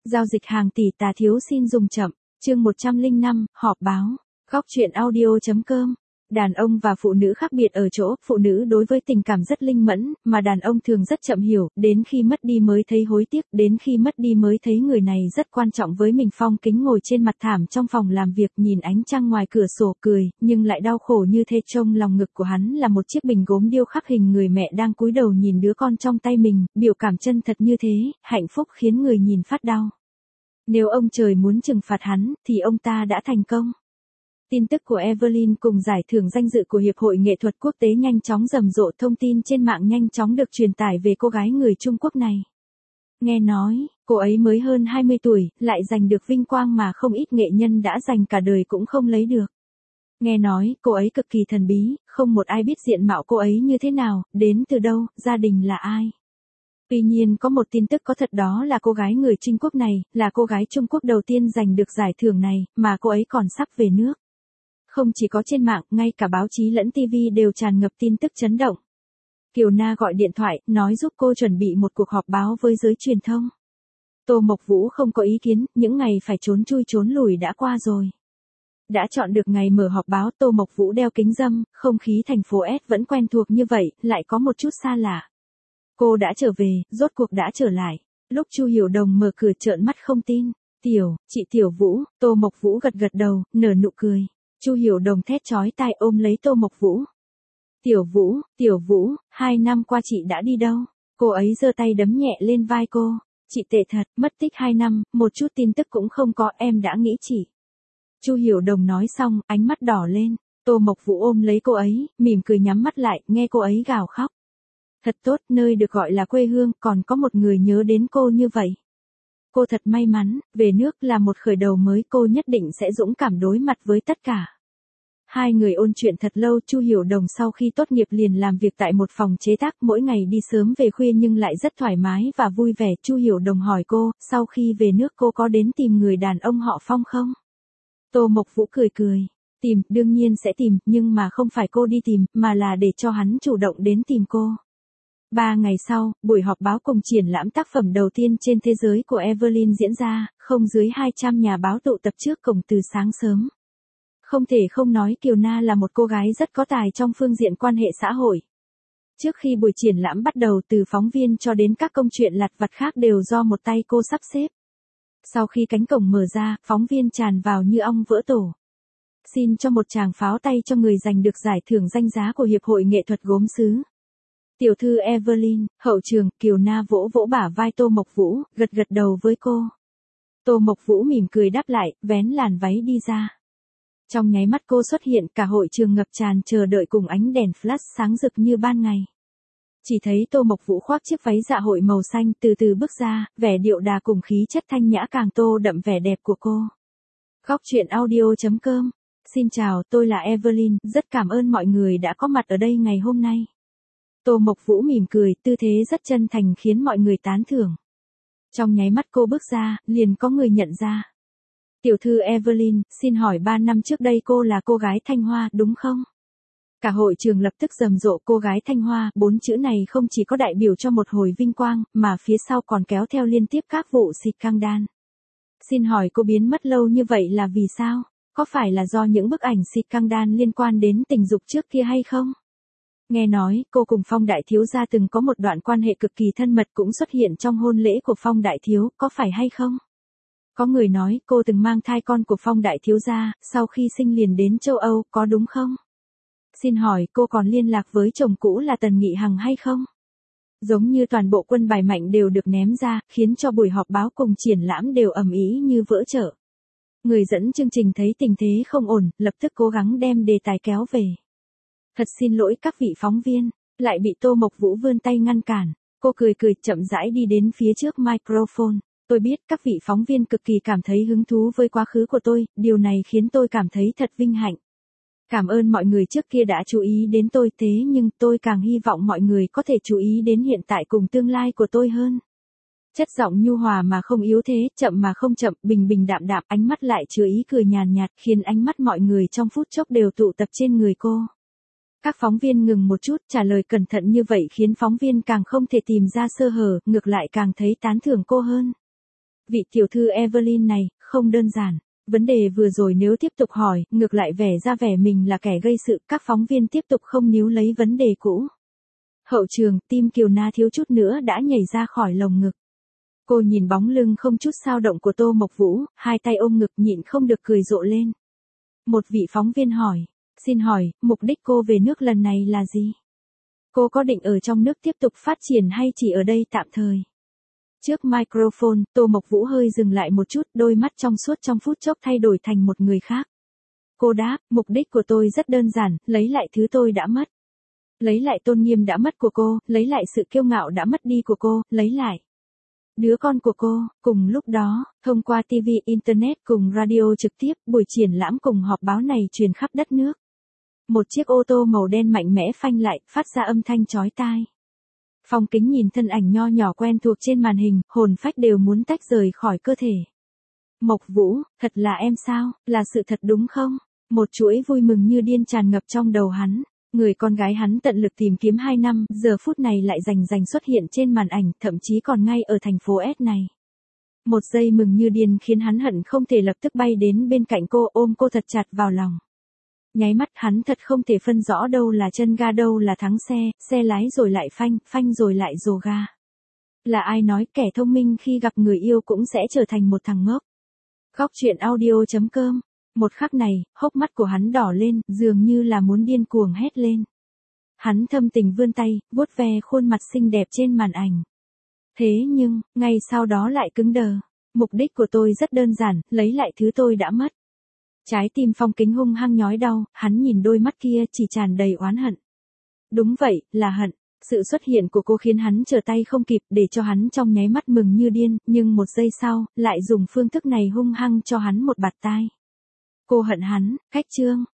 Giao dịch hàng tỷ tà thiếu xin dùng chậm. Chương 105, họp báo. Góc truyện audio.com. Đàn ông và phụ nữ khác biệt ở chỗ, phụ nữ đối với tình cảm rất linh mẫn, mà đàn ông thường rất chậm hiểu, đến khi mất đi mới thấy hối tiếc, đến khi mất đi mới thấy người này rất quan trọng với mình. Phong Kính ngồi trên mặt thảm trong phòng làm việc, nhìn ánh trăng ngoài cửa sổ cười, nhưng lại đau khổ như thế. Trong lòng ngực của hắn là một chiếc bình gốm điêu khắc hình người mẹ đang cúi đầu nhìn đứa con trong tay mình, biểu cảm chân thật như thế, hạnh phúc khiến người nhìn phát đau. Nếu ông trời muốn trừng phạt hắn, thì ông ta đã thành công. Tin tức của Evelyn cùng giải thưởng danh dự của Hiệp hội Nghệ thuật Quốc tế nhanh chóng rầm rộ, thông tin trên mạng nhanh chóng được truyền tải về cô gái người Trung Quốc này. Nghe nói, cô ấy mới hơn 20 tuổi, lại giành được vinh quang mà không ít nghệ nhân đã dành cả đời cũng không lấy được. Nghe nói, cô ấy cực kỳ thần bí, không một ai biết diện mạo cô ấy như thế nào, đến từ đâu, gia đình là ai. Tuy nhiên có một tin tức có thật, đó là cô gái người Trung Quốc này, là cô gái Trung Quốc đầu tiên giành được giải thưởng này, mà cô ấy còn sắp về nước. Không chỉ có trên mạng, ngay cả báo chí lẫn TV đều tràn ngập tin tức chấn động. Kiều Na gọi điện thoại, nói giúp cô chuẩn bị một cuộc họp báo với giới truyền thông. Tô Mộc Vũ không có ý kiến, những ngày phải trốn chui trốn lùi đã qua rồi. Đã chọn được ngày mở họp báo, Tô Mộc Vũ đeo kính râm, không khí thành phố S vẫn quen thuộc như vậy, lại có một chút xa lạ. Cô đã trở về, rốt cuộc đã trở lại. Lúc Chu Hiểu Đồng mở cửa trợn mắt không tin. Chị Tiểu Vũ, Tô Mộc Vũ gật gật đầu, nở nụ cười. Chu Hiểu Đồng thét chói tai ôm lấy Tô Mộc Vũ. Tiểu Vũ, 2 năm qua chị đã đi đâu? Cô ấy giơ tay đấm nhẹ lên vai cô. Chị tệ thật, mất tích 2 năm, một chút tin tức cũng không có, em đã nghĩ chị. Chu Hiểu Đồng nói xong, ánh mắt đỏ lên. Tô Mộc Vũ ôm lấy cô ấy, mỉm cười nhắm mắt lại, nghe cô ấy gào khóc. Thật tốt, nơi được gọi là quê hương, còn có một người nhớ đến cô như vậy. Cô thật may mắn, về nước là một khởi đầu mới, cô nhất định sẽ dũng cảm đối mặt với tất cả. Hai người ôn chuyện thật lâu. Chu Hiểu Đồng sau khi tốt nghiệp liền làm việc tại một phòng chế tác, mỗi ngày đi sớm về khuya nhưng lại rất thoải mái và vui vẻ. Chu Hiểu Đồng hỏi cô, sau khi về nước cô có đến tìm người đàn ông họ Phong không? Tô Mộc Vũ cười cười. Tìm, đương nhiên sẽ tìm, nhưng mà không phải cô đi tìm, mà là để cho hắn chủ động đến tìm cô. 3 ngày sau, buổi họp báo cùng triển lãm tác phẩm đầu tiên trên thế giới của Evelyn diễn ra, không dưới 200 nhà báo tụ tập trước cổng từ sáng sớm. Không thể không nói Kiều Na là một cô gái rất có tài trong phương diện quan hệ xã hội. Trước khi buổi triển lãm bắt đầu, từ phóng viên cho đến các công chuyện lặt vặt khác đều do một tay cô sắp xếp. Sau khi cánh cổng mở ra, phóng viên tràn vào như ong vỡ tổ. Xin cho một tràng pháo tay cho người giành được giải thưởng danh giá của Hiệp hội Nghệ thuật Gốm sứ. Tiểu thư Evelyn, hậu trường. Kiều Na vỗ vỗ bả vai Tô Mộc Vũ, gật gật đầu với cô. Tô Mộc Vũ mỉm cười đáp lại, vén làn váy đi ra. Trong nháy mắt cô xuất hiện, cả hội trường ngập tràn chờ đợi cùng ánh đèn flash sáng rực như ban ngày. Chỉ thấy Tô Mộc Vũ khoác chiếc váy dạ hội màu xanh từ từ bước ra, vẻ điệu đà cùng khí chất thanh nhã càng tô đậm vẻ đẹp của cô. Góc truyện audio.com. Xin chào, tôi là Evelyn, rất cảm ơn mọi người đã có mặt ở đây ngày hôm nay. Tô Mộc Vũ mỉm cười, tư thế rất chân thành khiến mọi người tán thưởng. Trong nháy mắt cô bước ra, liền có người nhận ra. Tiểu thư Evelyn, xin hỏi 3 năm trước đây cô là cô gái Thanh Hoa, đúng không? Cả hội trường lập tức rầm rộ. Cô gái Thanh Hoa, 4 chữ này không chỉ có đại biểu cho một hồi vinh quang, mà phía sau còn kéo theo liên tiếp các vụ scandal. Xin hỏi cô biến mất lâu như vậy là vì sao? Có phải là do những bức ảnh scandal liên quan đến tình dục trước kia hay không? Nghe nói, cô cùng Phong Đại Thiếu gia từng có một đoạn quan hệ cực kỳ thân mật cũng xuất hiện trong hôn lễ của Phong Đại Thiếu, có phải hay không? Có người nói cô từng mang thai con của Phong Đại Thiếu gia, sau khi sinh liền đến châu Âu, có đúng không? Xin hỏi cô còn liên lạc với chồng cũ là Tần Nghị Hằng hay không? Giống như toàn bộ quân bài mạnh đều được ném ra, khiến cho buổi họp báo cùng triển lãm đều ầm ĩ như vỡ chợ. Người dẫn chương trình thấy tình thế không ổn, lập tức cố gắng đem đề tài kéo về. Thật xin lỗi các vị phóng viên, lại bị Tô Mộc Vũ vươn tay ngăn cản. Cô cười cười chậm rãi đi đến phía trước microphone. Tôi biết các vị phóng viên cực kỳ cảm thấy hứng thú với quá khứ của tôi, điều này khiến tôi cảm thấy thật vinh hạnh. Cảm ơn mọi người trước kia đã chú ý đến tôi, thế nhưng tôi càng hy vọng mọi người có thể chú ý đến hiện tại cùng tương lai của tôi hơn. Chất giọng nhu hòa mà không yếu thế, chậm mà không chậm, bình bình đạm đạm, ánh mắt lại chứa ý cười nhàn nhạt, khiến ánh mắt mọi người trong phút chốc đều tụ tập trên người cô. Các phóng viên ngừng một chút, trả lời cẩn thận như vậy khiến phóng viên càng không thể tìm ra sơ hở, ngược lại càng thấy tán thưởng cô hơn. Vị tiểu thư Evelyn này, không đơn giản. Vấn đề vừa rồi nếu tiếp tục hỏi, ngược lại vẻ ra vẻ mình là kẻ gây sự, các phóng viên tiếp tục không níu lấy vấn đề cũ. Hậu trường, tim Kiều Na thiếu chút nữa đã nhảy ra khỏi lồng ngực. Cô nhìn bóng lưng không chút dao động của Tô Mộc Vũ, hai tay ôm ngực nhịn không được cười rộ lên. Một vị phóng viên hỏi, xin hỏi, mục đích cô về nước lần này là gì? Cô có định ở trong nước tiếp tục phát triển hay chỉ ở đây tạm thời? Trước microphone, Tô Mộc Vũ hơi dừng lại một chút, đôi mắt trong suốt trong phút chốc thay đổi thành một người khác. Cô đáp, mục đích của tôi rất đơn giản, lấy lại thứ tôi đã mất. Lấy lại tôn nghiêm đã mất của cô, lấy lại sự kiêu ngạo đã mất đi của cô, lấy lại đứa con của cô. Cùng lúc đó, thông qua TV, Internet cùng radio trực tiếp, buổi triển lãm cùng họp báo này truyền khắp đất nước. Một chiếc ô tô màu đen mạnh mẽ phanh lại, phát ra âm thanh chói tai. Phong Kính nhìn thân ảnh nho nhỏ quen thuộc trên màn hình, hồn phách đều muốn tách rời khỏi cơ thể. Mộc Vũ, thật là em sao, là sự thật đúng không? Một chuỗi vui mừng như điên tràn ngập trong đầu hắn. Người con gái hắn tận lực tìm kiếm 2 năm, giờ phút này lại rành xuất hiện trên màn ảnh, thậm chí còn ngay ở thành phố S này. Một giây mừng như điên khiến hắn hận không thể lập tức bay đến bên cạnh cô, ôm cô thật chặt vào lòng. Nháy mắt hắn thật không thể phân rõ đâu là chân ga đâu là thắng xe, xe lái rồi lại phanh, phanh rồi lại rồ ga. Là ai nói kẻ thông minh khi gặp người yêu cũng sẽ trở thành một thằng ngốc? Góc truyện audio.com. Một khắc này, hốc mắt của hắn đỏ lên, dường như là muốn điên cuồng hét lên. Hắn thâm tình vươn tay, vuốt ve khuôn mặt xinh đẹp trên màn ảnh. Thế nhưng, ngay sau đó lại cứng đờ. Mục đích của tôi rất đơn giản, lấy lại thứ tôi đã mất. Trái tim Phong Kính hung hăng nhói đau, hắn nhìn đôi mắt kia chỉ tràn đầy oán hận. Đúng vậy, là hận. Sự xuất hiện của cô khiến hắn trở tay không kịp, để cho hắn trong nháy mắt mừng như điên, nhưng một giây sau, lại dùng phương thức này hung hăng cho hắn một bạt tai. Cô hận hắn, Khách Trương.